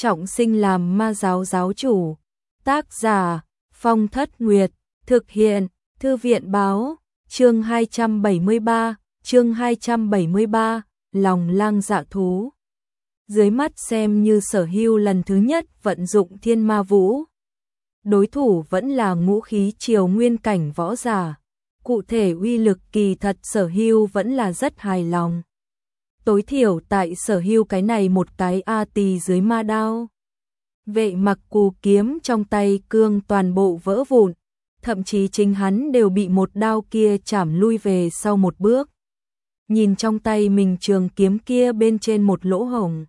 trọng sinh làm ma giáo giáo chủ. Tác giả Phong Thất Nguyệt, thực hiện Thư viện báo, chương 273, lòng lang dạ thú. Dưới mắt xem như Sở Hưu lần thứ nhất vận dụng thiên ma vũ. Đối thủ vẫn là ngũ khí triều nguyên cảnh võ giả. Cụ thể uy lực kỳ thật Sở Hưu vẫn là rất hài lòng. Tối thiểu tại Sở Hưu cái này một cái A tỳ dưới ma đao. Vệ Mặc Cù kiếm trong tay cương toàn bộ vỡ vụn, thậm chí chính hắn đều bị một đao kia chảm lui về sau một bước. Nhìn trong tay mình trường kiếm kia bên trên một lỗ hổng.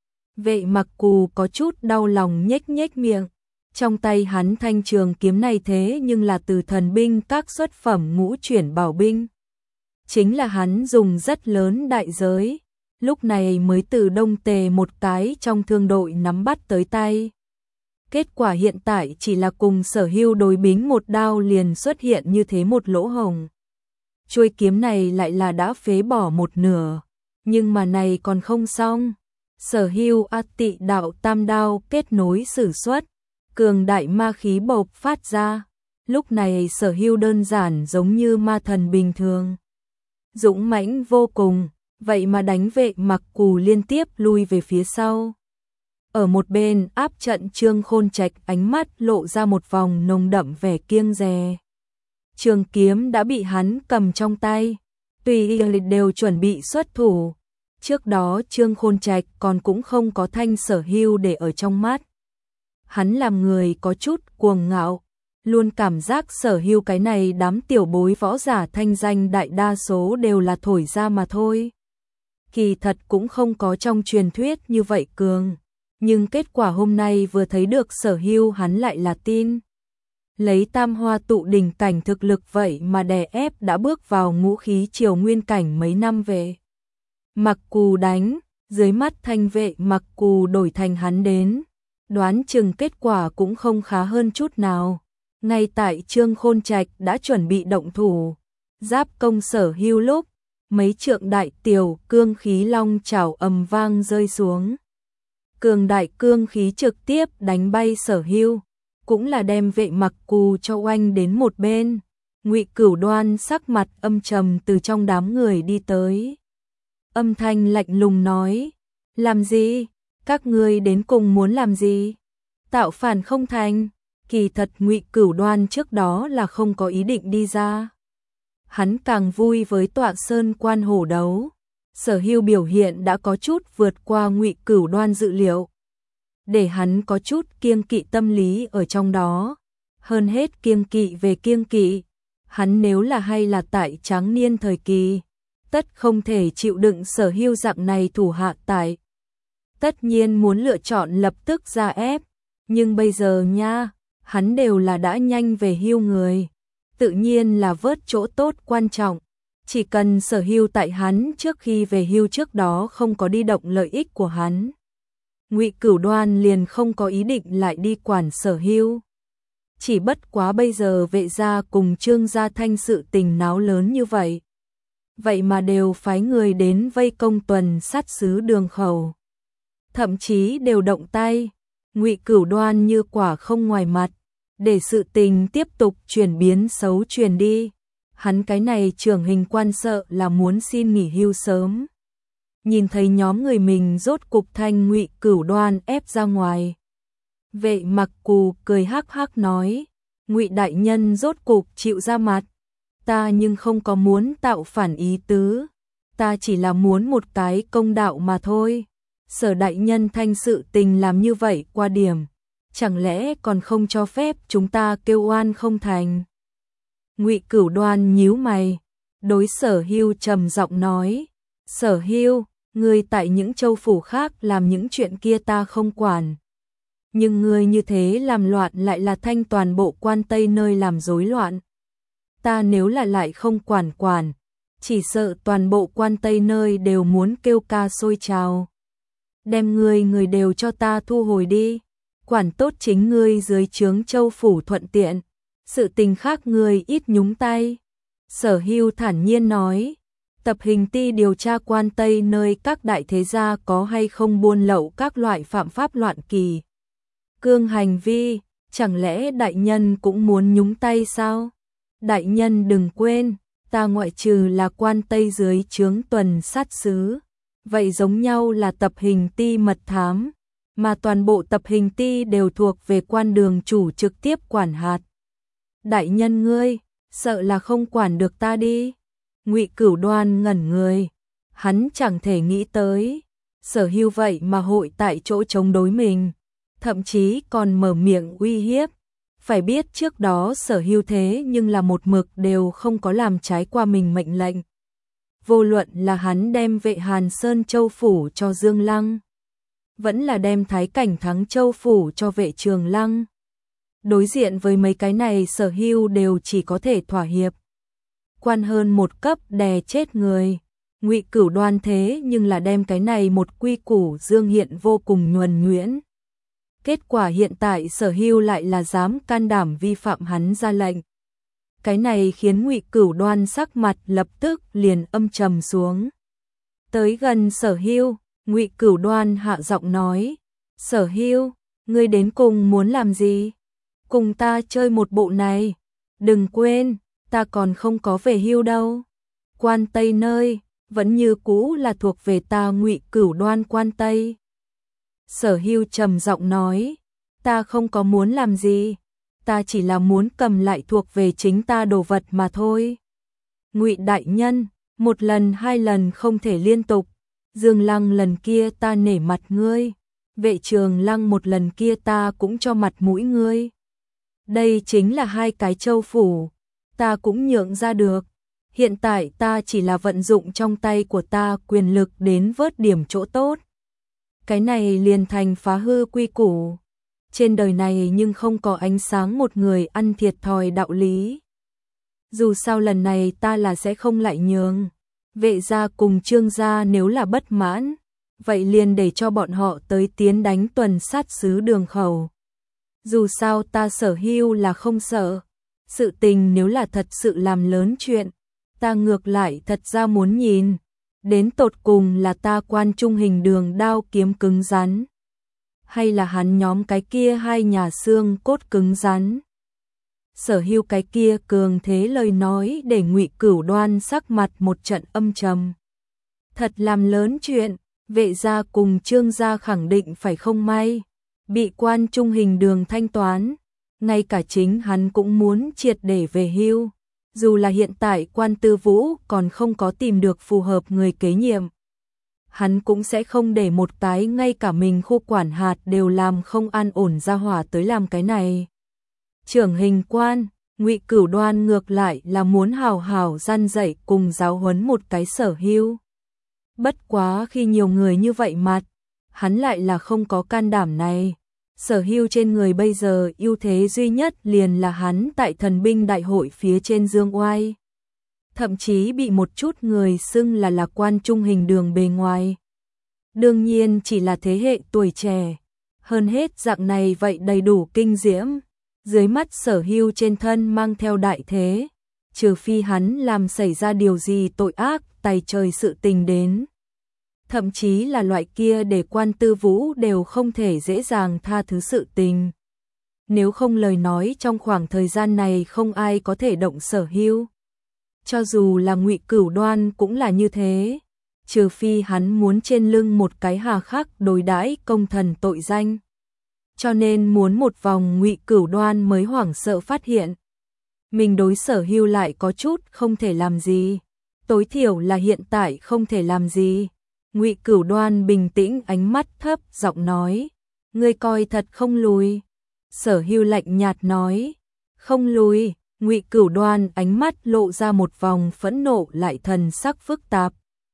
Vệ Mặc Cù có chút đau lòng nhếch nhếch miệng. Trong tay hắn thanh trường kiếm này thế nhưng là từ thần binh các xuất phẩm ngũ chuyển bảo binh. Chính là hắn dùng rất lớn đại giới, lúc này mới từ Đông Tề một cái trong thương đội nắm bắt tới tay. Kết quả hiện tại chỉ là cùng Sở Hưu đối bính một đao liền xuất hiện như thế một lỗ hổng. Chuôi kiếm này lại là đã phế bỏ một nửa, nhưng mà này còn không xong. Sở Hưu A Tị đạo tam đao kết nối sử xuất, cường đại ma khí bộc phát ra. Lúc này Sở Hưu đơn giản giống như ma thần bình thường, dũng mãnh vô cùng, vậy mà đánh Vệ Mặc Cù liên tiếp lui về phía sau. Ở một bên áp trận Trương Khôn Trạch ánh mắt lộ ra một vòng nồng đậm vẻ kiêng dè. Trường kiếm đã bị hắn cầm trong tay, tùy ý đều chuẩn bị xuất thủ. Trước đó Trương Khôn Trạch còn cũng không có thanh Sở Hưu để ở trong mắt. Hắn làm người có chút cuồng ngạo, luôn cảm giác Sở Hưu cái này đám tiểu bối võ giả thanh danh đại đa số đều là thổi ra mà thôi. Kỳ thật cũng không có trong truyền thuyết như vậy cường, nhưng kết quả hôm nay vừa thấy được Sở Hưu hắn lại là tin. Lấy tam hoa tụ đỉnh cảnh thực lực vậy mà đè ép đã bước vào ngũ khí triều nguyên cảnh mấy năm về. Mặc Cù đánh, dưới mắt thanh Vệ Mặc Cù đổi thành hắn đến, đoán chừng kết quả cũng không khá hơn chút nào. Ngay tại Trương Khôn Trạch đã chuẩn bị động thủ, giáp công Sở Hưu lúc, mấy trượng đại tiểu cương khí long chảo ầm vang rơi xuống. Cường đại cương khí trực tiếp đánh bay Sở Hưu, cũng là đem Vệ Mặc Cù cho oanh đến một bên. Ngụy Cửu Đoan sắc mặt âm trầm từ trong đám người đi tới. Âm thanh lạnh lùng nói, làm gì? Các ngươi đến cùng muốn làm gì? Tạo phản không thành? Kỳ thật Ngụy Cửu Đoan trước đó là không có ý định đi ra. Hắn càng vui với tọa sơn quan hổ đấu. Sở Hưu biểu hiện đã có chút vượt qua Ngụy Cửu Đoan dự liệu, để hắn có chút kiêng kỵ tâm lý ở trong đó. Hơn hết kiêng kỵ về kiêng kỵ, hắn nếu là hay là tại tráng niên thời kỳ, tất không thể chịu đựng Sở Hưu dạng này thủ hạ tại. Tất nhiên muốn lựa chọn lập tức ra ép, nhưng bây giờ nha, hắn đều là đã nhanh về hưu người, tự nhiên là vớt chỗ tốt quan trọng. Chỉ cần Sở Hưu tại hắn trước khi về hưu trước đó không có đi động lợi ích của hắn, Ngụy Cửu Đoan liền không có ý định lại đi quản Sở Hưu. Chỉ bất quá bây giờ Vệ gia cùng Trương gia thanh sự tình náo lớn như vậy, vậy mà đều phái người đến vây công tuần sát sứ Đường Khẩu, thậm chí đều động tay. Ngụy Cửu Đoan như quả không ngoài mặt, để sự tình tiếp tục chuyển biến xấu truyền đi. Hắn cái này trưởng hình quan sợ là muốn xin nghỉ hưu sớm. Nhìn thấy nhóm người mình rốt cục thanh Ngụy Cửu Đoan ép ra ngoài, Vệ Mặc Cù cười hắc hắc nói, Ngụy đại nhân rốt cục chịu ra mặt. Ta nhưng không có muốn tạo phản ý tứ, ta chỉ là muốn một cái công đạo mà thôi. Sở đại nhân thanh sự tình làm như vậy qua điểm, chẳng lẽ còn không cho phép chúng ta kêu oan không thành? Ngụy Cửu Đoan nhíu mày, đối Sở Hưu trầm giọng nói, Sở Hưu, ngươi tại những châu phủ khác làm những chuyện kia ta không quản, nhưng ngươi như thế làm loạn lại là thanh toàn bộ quan Tây nơi làm rối loạn. Ta nếu là lại không quản, chỉ sợ toàn bộ quan Tây nơi đều muốn kêu ca sôi trào. Đem người đều cho ta thu hồi đi, quản tốt chính ngươi dưới trướng châu phủ thuận tiện, sự tình khác ngươi ít nhúng tay. Sở Hưu thản nhiên nói, Tập hình ti điều tra quan Tây nơi các đại thế gia có hay không buôn lậu các loại phạm pháp loạn kỳ cương hành vi, chẳng lẽ đại nhân cũng muốn nhúng tay sao? Đại nhân đừng quên, ta ngoại trừ là quan Tây dưới trướng tuần sát sứ, vậy giống nhau là tập hình ti mật thám, mà toàn bộ tập hình ti đều thuộc về quan đường chủ trực tiếp quản hạt. Đại nhân ngươi, sợ là không quản được ta đi. Ngụy Cửu Đoan ngẩn người, hắn chẳng thể nghĩ tới, Sở Hưu vậy mà hội tại chỗ chống đối mình, thậm chí còn mở miệng uy hiếp. Phải biết trước đó Sở Hưu thế nhưng là một mực đều không có làm trái qua mình mệnh lệnh. Vô luận là hắn đem vệ Hàn Sơn Châu Phủ cho Dương Lăng, vẫn là đem Thái Cảnh Thắng Châu Phủ cho vệ Trường Lăng. Đối diện với mấy cái này Sở Hưu đều chỉ có thể thỏa hiệp. Quan hơn một cấp đè chết người. Ngụy Cửu Đoan thế nhưng là đem cái này một quy củ dương hiện vô cùng nhuần nhuyễn. Kết quả hiện tại Sở Hưu lại là dám can đảm vi phạm hắn ra lệnh. Cái này khiến Ngụy Cửu Đoan sắc mặt lập tức liền âm trầm xuống. Tới gần Sở Hưu, Ngụy Cửu Đoan hạ giọng nói: "Sở Hưu, ngươi đến cùng muốn làm gì? Cùng ta chơi một bộ này? Đừng quên, ta còn không có về hưu đâu. Quan Tây nơi vẫn như cũ là thuộc về ta Ngụy Cửu Đoan quan Tây." Sở Hưu trầm giọng nói: "Ta không có muốn làm gì, ta chỉ là muốn cầm lại thuộc về chính ta đồ vật mà thôi." Ngụy đại nhân, một lần hai lần không thể liên tục. Dương Lăng lần kia ta nể mặt ngươi, vệ Trường Lăng một lần kia ta cũng cho mặt mũi ngươi. Đây chính là hai cái châu phủ, ta cũng nhượng ra được. Hiện tại ta chỉ là vận dụng trong tay của ta quyền lực đến vớt điểm chỗ tốt. Cái này liền thành phá hư quy củ. Trên đời này nhưng không có ánh sáng một người ăn thiệt thòi đạo lý. Dù sao lần này ta là sẽ không lại nhường. Vệ gia cùng Trương gia nếu là bất mãn, vậy liền để cho bọn họ tới tiến đánh tuần sát sứ Đường Khẩu. Dù sao ta Sở Hưu là không sợ. Sự tình nếu là thật sự làm lớn chuyện, ta ngược lại thật ra muốn nhìn. Đến tột cùng là ta Quan Trung Hình Đường đao kiếm cứng rắn, hay là hắn nhóm cái kia hai nhà xương cốt cứng rắn. Sở Hưu cái kia cường thế lời nói để Ngụy Cửu Đoan sắc mặt một trận âm trầm. Thật làm lớn chuyện, vệ gia cùng Trương gia khẳng định phải không may, bị Quan Trung Hình Đường thanh toán, ngay cả chính hắn cũng muốn triệt để về hưu. Dù là hiện tại Quan Tư Vũ còn không có tìm được phù hợp người kế nhiệm, hắn cũng sẽ không để một cái ngay cả mình khu quản hạt đều làm không an ổn ra hỏa tới làm cái này. Trưởng hình quan, Ngụy Cửu Đoan ngược lại là muốn hào hào răn dạy cùng giáo huấn một cái Sở Hưu. Bất quá khi nhiều người như vậy mặt, hắn lại là không có can đảm này. Sở Hưu trên người bây giờ ưu thế duy nhất liền là hắn tại thần binh đại hội phía trên dương oai. Thậm chí bị một chút người xưng là Quan Trung Hình Đường bề ngoài. Đương nhiên chỉ là thế hệ tuổi trẻ. Hơn hết dạng này vậy đầy đủ kinh diễm. Dưới mắt Sở Hưu trên thân mang theo đại thế. Trừ phi hắn làm xảy ra điều gì tội ác tày trời sự tình đến. Thậm chí là loại kia để Quan Tư Vũ đều không thể dễ dàng tha thứ sự tình. Nếu không lời nói trong khoảng thời gian này không ai có thể động Sở Hưu. Cho dù là Ngụy Cửu Đoan cũng là như thế. Trừ phi hắn muốn trên lưng một cái hà khắc đối đãi công thần tội danh. Cho nên muốn một vòng Ngụy Cửu Đoan mới hoảng sợ phát hiện. Mình đối Sở Hưu lại có chút không thể làm gì. Tối thiểu là hiện tại không thể làm gì. Ngụy Cửu Đoan bình tĩnh ánh mắt thấp giọng nói: "Ngươi coi thật không lùi." Sở Hưu lạnh nhạt nói: "Không lùi." Ngụy Cửu Đoan ánh mắt lộ ra một vòng phẫn nộ lại thần sắc phức tạp.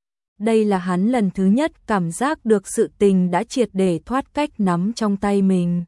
Đây là hắn lần thứ nhất cảm giác được sự tình đã triệt để thoát cách nắm trong tay mình.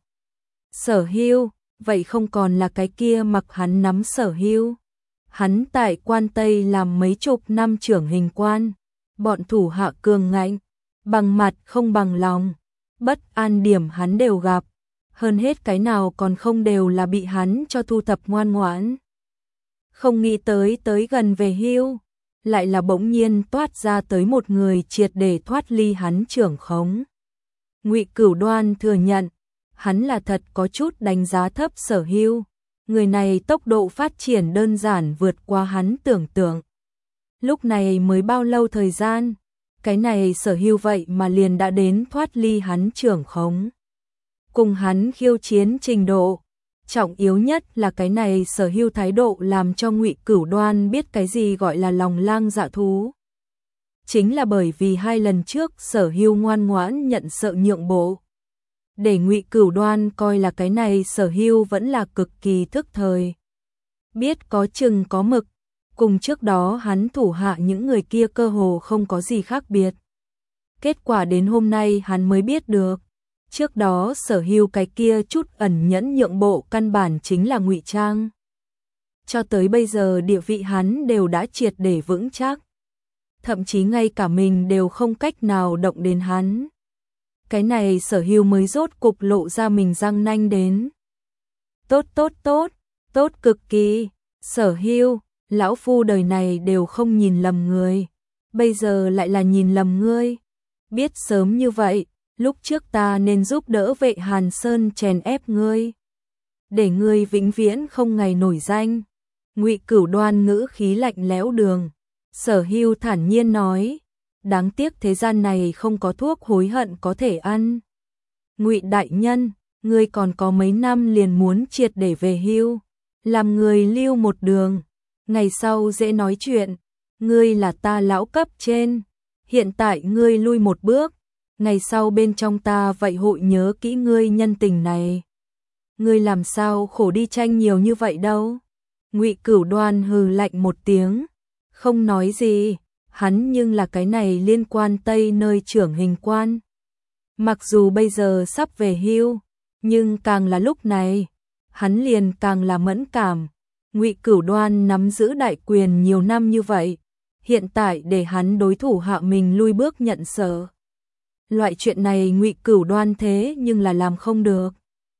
Sở Hưu, vậy không còn là cái kia mặc hắn nắm Sở Hưu. Hắn tại Quan Tây làm mấy chục năm trưởng hình quan. Bọn thủ hạ cường ngạnh, bằng mặt không bằng lòng, bất an điểm hắn đều gặp, hơn hết cái nào còn không đều là bị hắn cho thu thập ngoan ngoãn. Không nghĩ tới gần về hưu, lại là bỗng nhiên toát ra tới một người triệt để thoát ly hắn trưởng khống. Ngụy Cửu Đoan thừa nhận, hắn là thật có chút đánh giá thấp Sở Hưu, người này tốc độ phát triển đơn giản vượt qua hắn tưởng tượng. Lúc này mới bao lâu thời gian, cái này Sở Hưu vậy mà liền đã đến thoát ly hắn trưởng khống. Cùng hắn khiêu chiến trình độ, trọng yếu nhất là cái này Sở Hưu thái độ làm cho Ngụy Cửu Đoan biết cái gì gọi là lòng lang dạ thú. Chính là bởi vì 2 lần trước Sở Hưu ngoan ngoãn nhận sợ nhượng bộ, để Ngụy Cửu Đoan coi là cái này Sở Hưu vẫn là cực kỳ thức thời, biết có chừng có mực, cùng trước đó hắn thủ hạ những người kia cơ hồ không có gì khác biệt. Kết quả đến hôm nay hắn mới biết được, trước đó Sở Hưu cái kia chút ẩn nhẫn nhượng bộ căn bản chính là ngụy trang. Cho tới bây giờ địa vị hắn đều đã triệt để vững chắc, thậm chí ngay cả mình đều không cách nào động đến hắn. Cái này Sở Hưu mới rốt cục lộ ra mình răng nanh đến. Tốt tốt tốt, tốt cực kỳ, Sở Hưu, lão phu đời này đều không nhìn lầm người, bây giờ lại là nhìn lầm ngươi. Biết sớm như vậy, lúc trước ta nên giúp đỡ Vệ Hàn Sơn chèn ép ngươi, để ngươi vĩnh viễn không ngày nổi danh. Ngụy Cửu Đoan ngữ khí lạnh lẽo đường. Sở Hưu thản nhiên nói, đáng tiếc thế gian này không có thuốc hối hận có thể ăn. Ngụy đại nhân, ngươi còn có mấy năm liền muốn triệt để về hưu, làm người lưu một đường, ngày sau dễ nói chuyện, ngươi là ta lão cấp trên, hiện tại ngươi lui một bước, ngày sau bên trong ta vậy hội nhớ kỹ ngươi nhân tình này. Ngươi làm sao khổ đi tranh nhiều như vậy đâu? Ngụy Cửu Đoan hừ lạnh một tiếng, không nói gì, hắn nhưng là cái này liên quan Tây nơi trưởng hình quan. Mặc dù bây giờ sắp về hưu, nhưng càng là lúc này, hắn liền càng là mẫn cảm. Ngụy Cửu Đoan nắm giữ đại quyền nhiều năm như vậy, hiện tại để hắn đối thủ hạ mình lui bước nhận sợ. Loại chuyện này Ngụy Cửu Đoan thế nhưng là làm không được.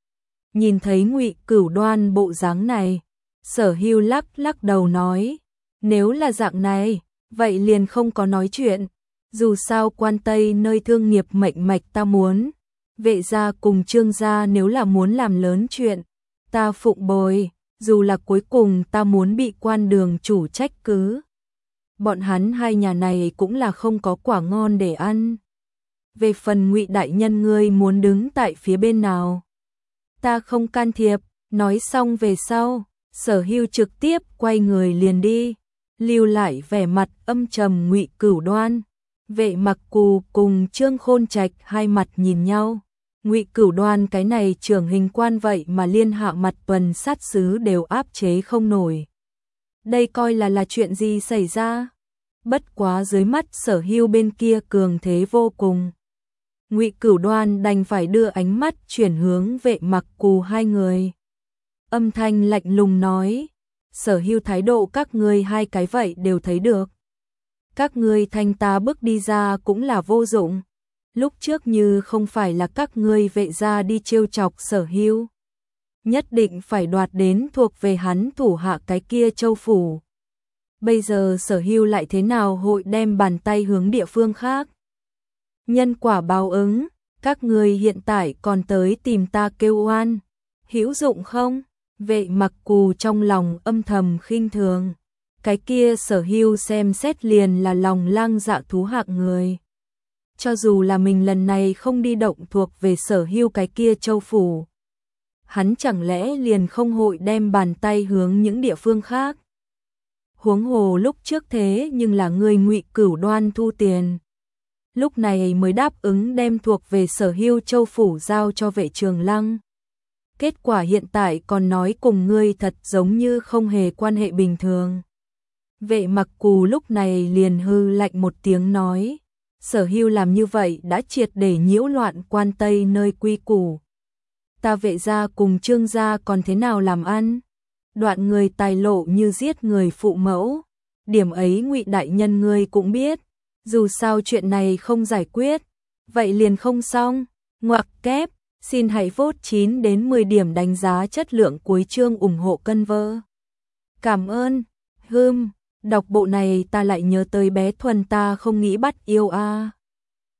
Nhìn thấy Ngụy Cửu Đoan bộ dáng này, Sở Hưu lắc lắc đầu nói, nếu là dạng này, vậy liền không có nói chuyện, dù sao quan Tây nơi thương nghiệp mệnh mạch ta muốn, Vệ gia cùng Trương gia nếu là muốn làm lớn chuyện, ta phụng bồi, dù là cuối cùng ta muốn bị quan đường chủ trách cứ. Bọn hắn hai nhà này cũng là không có quả ngon để ăn. Về phần Ngụy đại nhân ngươi muốn đứng tại phía bên nào, ta không can thiệp. Nói xong về sau, Sở Hưu trực tiếp quay người liền đi, lưu lại vẻ mặt âm trầm Ngụy Cửu Đoan. Vệ Mặc Cù cùng Trương Khôn Trạch hai mặt nhìn nhau. Ngụy Cửu Đoan cái này trưởng hình quan vậy mà liên hạ mặt tuần sát sứ đều áp chế không nổi. Đây coi là chuyện gì xảy ra? Bất quá dưới mắt Sở Hưu bên kia cường thế vô cùng. Ngụy Cửu Đoan đành phải đưa ánh mắt chuyển hướng Vệ Mặc Cù hai người. Âm thanh lạnh lùng nói, Sở Hưu thái độ các ngươi hai cái vậy đều thấy được. Các ngươi thanh ta bước đi ra cũng là vô dụng. Lúc trước như không phải là các ngươi Vệ gia đi trêu chọc Sở Hưu, nhất định phải đoạt đến thuộc về hắn thủ hạ cái kia châu phủ. Bây giờ Sở Hưu lại thế nào hội đem bàn tay hướng địa phương khác? Nhân quả báo ứng, các ngươi hiện tại còn tới tìm ta kêu oan, hữu dụng không? Vệ Mặc Cù trong lòng âm thầm khinh thường, cái kia Sở Hưu xem xét liền là lòng lang dạ thú hạng người. Cho dù là mình lần này không đi động thuộc về Sở Hưu cái kia châu phủ, hắn chẳng lẽ liền không hội đem bàn tay hướng những địa phương khác? Huống hồ lúc trước thế nhưng là người Ngụy Cửu Đoan thu tiền, lúc này mới đáp ứng đem thuộc về Sở Hưu châu phủ giao cho Vệ Trường Lăng. Kết quả hiện tại còn nói cùng ngươi thật giống như không hề quan hệ bình thường. Vệ Mặc Cù lúc này liền hư lạnh một tiếng nói, Sở Hưu làm như vậy đã triệt để nhiễu loạn quan Tây nơi quy củ. Ta Vệ gia cùng Trương gia còn thế nào làm ăn? Đoạn người tài lộ như giết người phụ mẫu. Điểm ấy Ngụy đại nhân ngươi cũng biết. Dù sao chuyện này không giải quyết, vậy liền không xong. Ngoặc kép, xin hãy vote 9 đến 10 điểm đánh giá chất lượng cuối chương ủng hộ Conver. Cảm ơn. Đọc bộ này ta lại nhớ tới bé Thuần, ta không nghĩ bắt yêu a.